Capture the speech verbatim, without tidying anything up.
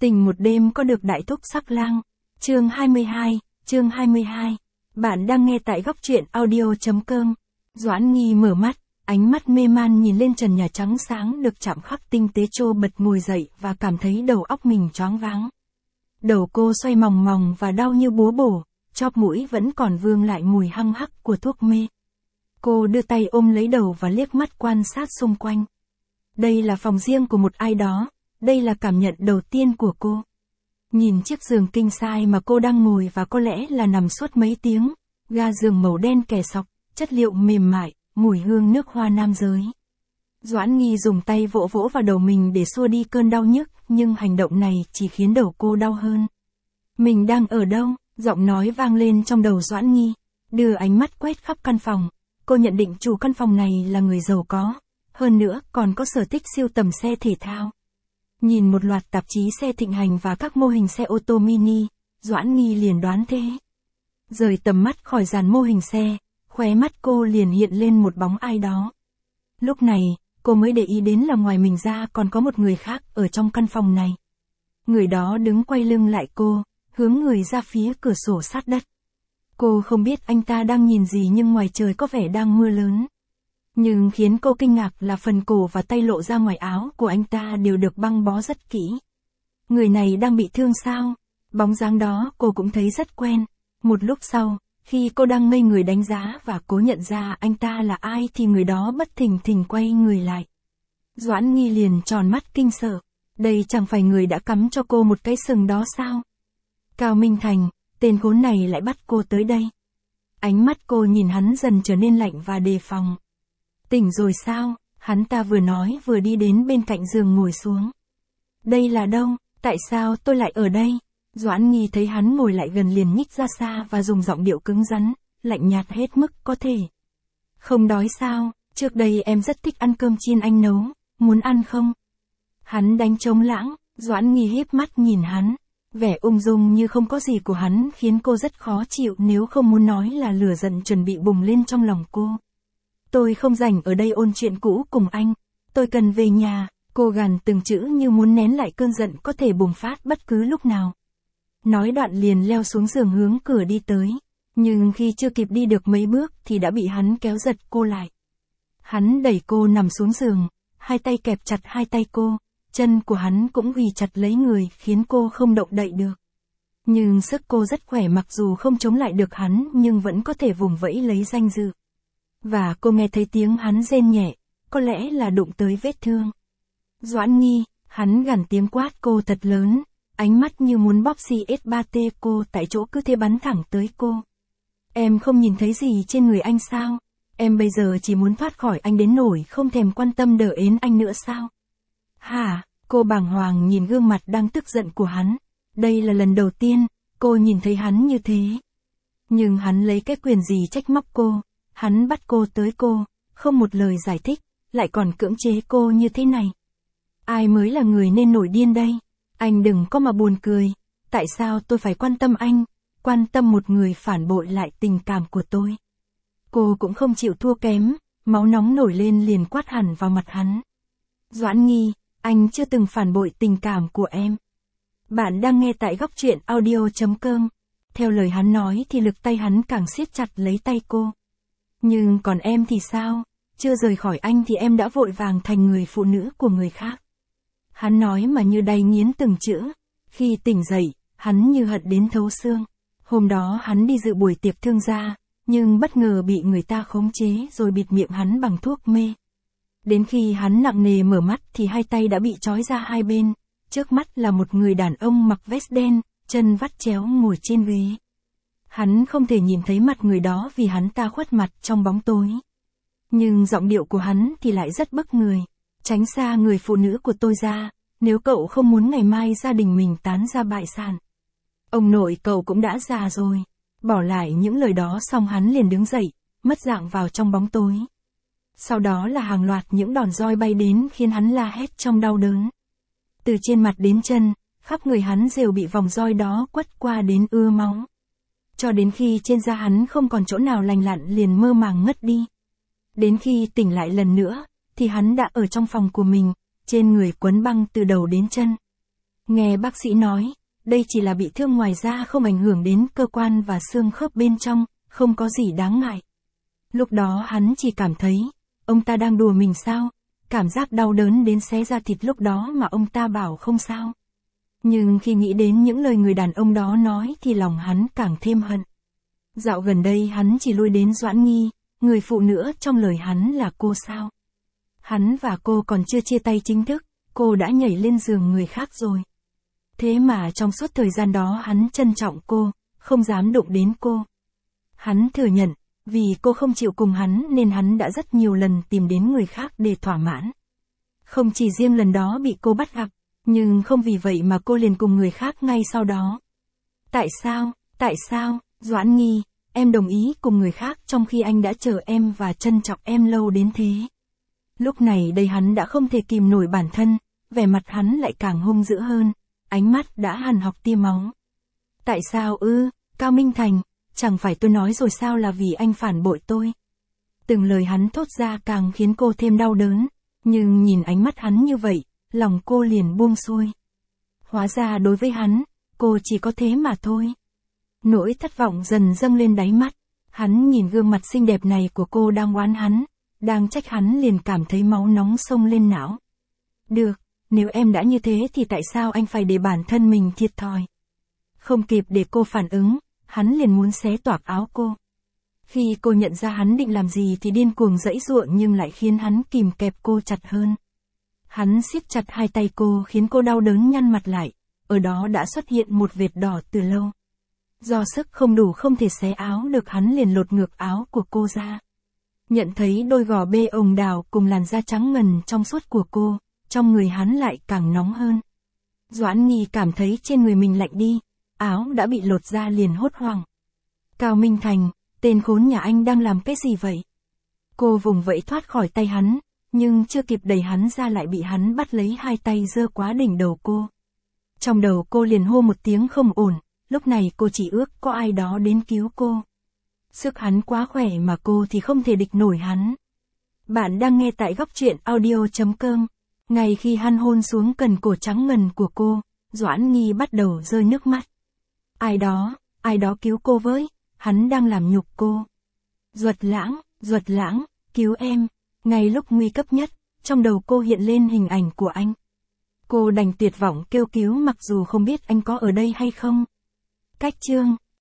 Tình một đêm có được đại thúc sắc lang. Chương hai mươi hai, chương hai mươi hai. Bạn đang nghe tại góc truyện audio.com. Doãn Nghi mở mắt, ánh mắt mê man nhìn lên trần nhà trắng sáng được chạm khắc tinh tế, trô bật ngồi dậy và cảm thấy đầu óc mình choáng váng. Đầu cô xoay mòng mòng và đau như búa bổ, chóp mũi vẫn còn vương lại mùi hăng hắc của thuốc mê. Cô đưa tay ôm lấy đầu và liếc mắt quan sát xung quanh. Đây là phòng riêng của một ai đó, đây là cảm nhận đầu tiên của cô. Nhìn chiếc giường king size mà cô đang ngồi và có lẽ là nằm suốt mấy tiếng, ga giường màu đen kẻ sọc, chất liệu mềm mại, mùi hương nước hoa nam giới. Doãn Nghi dùng tay vỗ vỗ vào đầu mình để xua đi cơn đau nhức, nhưng hành động này chỉ khiến đầu cô đau hơn. Mình đang ở đâu? Giọng nói vang lên trong đầu Doãn Nghi. Đưa ánh mắt quét khắp căn phòng, cô nhận định chủ căn phòng này là người giàu có, hơn nữa còn có sở thích sưu tầm xe thể thao. Nhìn một loạt tạp chí xe thịnh hành và các mô hình xe ô tô mini, Doãn Nghi liền đoán thế. Rời tầm mắt khỏi dàn mô hình xe, khóe mắt cô liền hiện lên một bóng ai đó. Lúc này, cô mới để ý đến là ngoài mình ra còn có một người khác ở trong căn phòng này. Người đó đứng quay lưng lại cô, hướng người ra phía cửa sổ sát đất. Cô không biết anh ta đang nhìn gì, nhưng ngoài trời có vẻ đang mưa lớn. Nhưng khiến cô kinh ngạc là phần cổ và tay lộ ra ngoài áo của anh ta đều được băng bó rất kỹ. Người này đang bị thương sao? Bóng dáng đó cô cũng thấy rất quen. Một lúc sau, khi cô đang ngây người đánh giá và cố nhận ra anh ta là ai thì người đó bất thình thình quay người lại. Doãn Nghi liền tròn mắt kinh sợ. Đây chẳng phải người đã cắm cho cô một cái sừng đó sao? Cao Minh Thành, tên khốn này lại bắt cô tới đây. Ánh mắt cô nhìn hắn dần trở nên lạnh và đề phòng. Tỉnh rồi sao? Hắn ta vừa nói vừa đi đến bên cạnh giường ngồi xuống. Đây là đâu? Tại sao tôi lại ở đây? Doãn Nghi thấy hắn ngồi lại gần liền nhích ra xa và dùng giọng điệu cứng rắn, lạnh nhạt hết mức có thể. Không đói sao? Trước đây em rất thích ăn cơm chiên anh nấu, muốn ăn không? Hắn đánh trống lãng, Doãn Nghi híp mắt nhìn hắn. Vẻ ung dung như không có gì của hắn khiến cô rất khó chịu, nếu không muốn nói là lửa giận chuẩn bị bùng lên trong lòng cô. Tôi không rảnh ở đây ôn chuyện cũ cùng anh, tôi cần về nhà. Cô gằn từng chữ như muốn nén lại cơn giận có thể bùng phát bất cứ lúc nào. Nói đoạn liền leo xuống giường hướng cửa đi tới, nhưng khi chưa kịp đi được mấy bước thì đã bị hắn kéo giật cô lại. Hắn đẩy cô nằm xuống giường, hai tay kẹp chặt hai tay cô, chân của hắn cũng ghi chặt lấy người khiến cô không động đậy được. Nhưng sức cô rất khỏe, mặc dù không chống lại được hắn nhưng vẫn có thể vùng vẫy lấy danh dự. Và cô nghe thấy tiếng hắn rên nhẹ, có lẽ là đụng tới vết thương. Doãn Nghi, hắn gằn tiếng quát cô thật lớn, ánh mắt như muốn bóp xì ét ba tê cô tại chỗ, cứ thế bắn thẳng tới cô. Em không nhìn thấy gì trên người anh sao? Em bây giờ chỉ muốn thoát khỏi anh đến nỗi không thèm quan tâm đỡ ến anh nữa sao? Hả? Cô bàng hoàng nhìn gương mặt đang tức giận của hắn. Đây là lần đầu tiên cô nhìn thấy hắn như thế. Nhưng hắn lấy cái quyền gì trách móc cô? Hắn bắt cô tới cô, không một lời giải thích, lại còn cưỡng chế cô như thế này. Ai mới là người nên nổi điên đây? Anh đừng có mà buồn cười. Tại sao tôi phải quan tâm anh? Quan tâm một người phản bội lại tình cảm của tôi. Cô cũng không chịu thua kém, máu nóng nổi lên liền quát hẳn vào mặt hắn. Doãn Nghi, anh chưa từng phản bội tình cảm của em. Bạn đang nghe tại góc truyện audio.com. Theo lời hắn nói thì lực tay hắn càng siết chặt lấy tay cô. Nhưng còn em thì sao? Chưa rời khỏi anh thì em đã vội vàng thành người phụ nữ của người khác. Hắn nói mà như đay nghiến từng chữ. Khi tỉnh dậy, hắn như hận đến thấu xương. Hôm đó hắn đi dự buổi tiệc thương gia, nhưng bất ngờ bị người ta khống chế rồi bịt miệng hắn bằng thuốc mê. Đến khi hắn nặng nề mở mắt thì hai tay đã bị trói ra hai bên. Trước mắt là một người đàn ông mặc vest đen, chân vắt chéo ngồi trên ghế. Hắn không thể nhìn thấy mặt người đó vì hắn ta khuất mặt trong bóng tối. Nhưng giọng điệu của hắn thì lại rất bức người. Tránh xa người phụ nữ của tôi ra, nếu cậu không muốn ngày mai gia đình mình tán ra bại sản. Ông nội cậu cũng đã già rồi. Bỏ lại những lời đó xong hắn liền đứng dậy, mất dạng vào trong bóng tối. Sau đó là hàng loạt những đòn roi bay đến khiến hắn la hét trong đau đớn. Từ trên mặt đến chân, khắp người hắn đều bị vòng roi đó quất qua đến ưa máu. Cho đến khi trên da hắn không còn chỗ nào lành lặn liền mơ màng ngất đi. Đến khi tỉnh lại lần nữa, thì hắn đã ở trong phòng của mình, trên người quấn băng từ đầu đến chân. Nghe bác sĩ nói, đây chỉ là bị thương ngoài da không ảnh hưởng đến cơ quan và xương khớp bên trong, không có gì đáng ngại. Lúc đó hắn chỉ cảm thấy, ông ta đang đùa mình sao, cảm giác đau đớn đến xé da thịt lúc đó mà ông ta bảo không sao. Nhưng khi nghĩ đến những lời người đàn ông đó nói thì lòng hắn càng thêm hận. Dạo gần đây hắn chỉ lui đến Doãn Nghi, người phụ nữ trong lời hắn là cô sao. Hắn và cô còn chưa chia tay chính thức, cô đã nhảy lên giường người khác rồi. Thế mà trong suốt thời gian đó hắn trân trọng cô, không dám đụng đến cô. Hắn thừa nhận, vì cô không chịu cùng hắn nên hắn đã rất nhiều lần tìm đến người khác để thỏa mãn. Không chỉ riêng lần đó bị cô bắt gặp, nhưng không vì vậy mà cô liền cùng người khác ngay sau đó. Tại sao, tại sao, Doãn Nghi, em đồng ý cùng người khác trong khi anh đã chờ em và trân trọng em lâu đến thế. Lúc này đây hắn đã không thể kìm nổi bản thân, vẻ mặt hắn lại càng hung dữ hơn, ánh mắt đã hằn học tia máu. Tại sao ư, Cao Minh Thành, chẳng phải tôi nói rồi sao là vì anh phản bội tôi. Từng lời hắn thốt ra càng khiến cô thêm đau đớn, nhưng nhìn ánh mắt hắn như vậy, lòng cô liền buông xuôi. Hóa ra đối với hắn, cô chỉ có thế mà thôi. Nỗi thất vọng dần dâng lên đáy mắt, hắn nhìn gương mặt xinh đẹp này của cô đang oán hắn, đang trách hắn liền cảm thấy máu nóng sông lên não. Được, nếu em đã như thế thì tại sao anh phải để bản thân mình thiệt thòi? Không kịp để cô phản ứng, hắn liền muốn xé toạc áo cô. Khi cô nhận ra hắn định làm gì thì điên cuồng giãy giụa nhưng lại khiến hắn kìm kẹp cô chặt hơn. Hắn siết chặt hai tay cô khiến cô đau đớn nhăn mặt lại, ở đó đã xuất hiện một vệt đỏ từ lâu. Do sức không đủ không thể xé áo được hắn liền lột ngược áo của cô ra. Nhận thấy đôi gò bê ồng đào cùng làn da trắng ngần trong suốt của cô, trong người hắn lại càng nóng hơn. Doãn Nghi cảm thấy trên người mình lạnh đi, áo đã bị lột ra liền hốt hoảng. Cao Minh Thành, tên khốn nhà anh đang làm cái gì vậy? Cô vùng vẫy thoát khỏi tay hắn, nhưng chưa kịp đẩy hắn ra lại bị hắn bắt lấy hai tay giơ quá đỉnh đầu cô. Trong đầu cô liền hô một tiếng không ổn, lúc này cô chỉ ước có ai đó đến cứu cô. Sức hắn quá khỏe mà cô thì không thể địch nổi hắn. Bạn đang nghe tại góc truyện audio chấm com. Ngay khi hắn hôn xuống cần cổ trắng ngần của cô, Doãn Nghi bắt đầu rơi nước mắt. Ai đó, ai đó cứu cô với, hắn đang làm nhục cô. Duật Lãng, Duật Lãng, cứu em. Ngay lúc nguy cấp nhất, trong đầu cô hiện lên hình ảnh của anh. Cô đành tuyệt vọng kêu cứu mặc dù không biết anh có ở đây hay không. Cách chương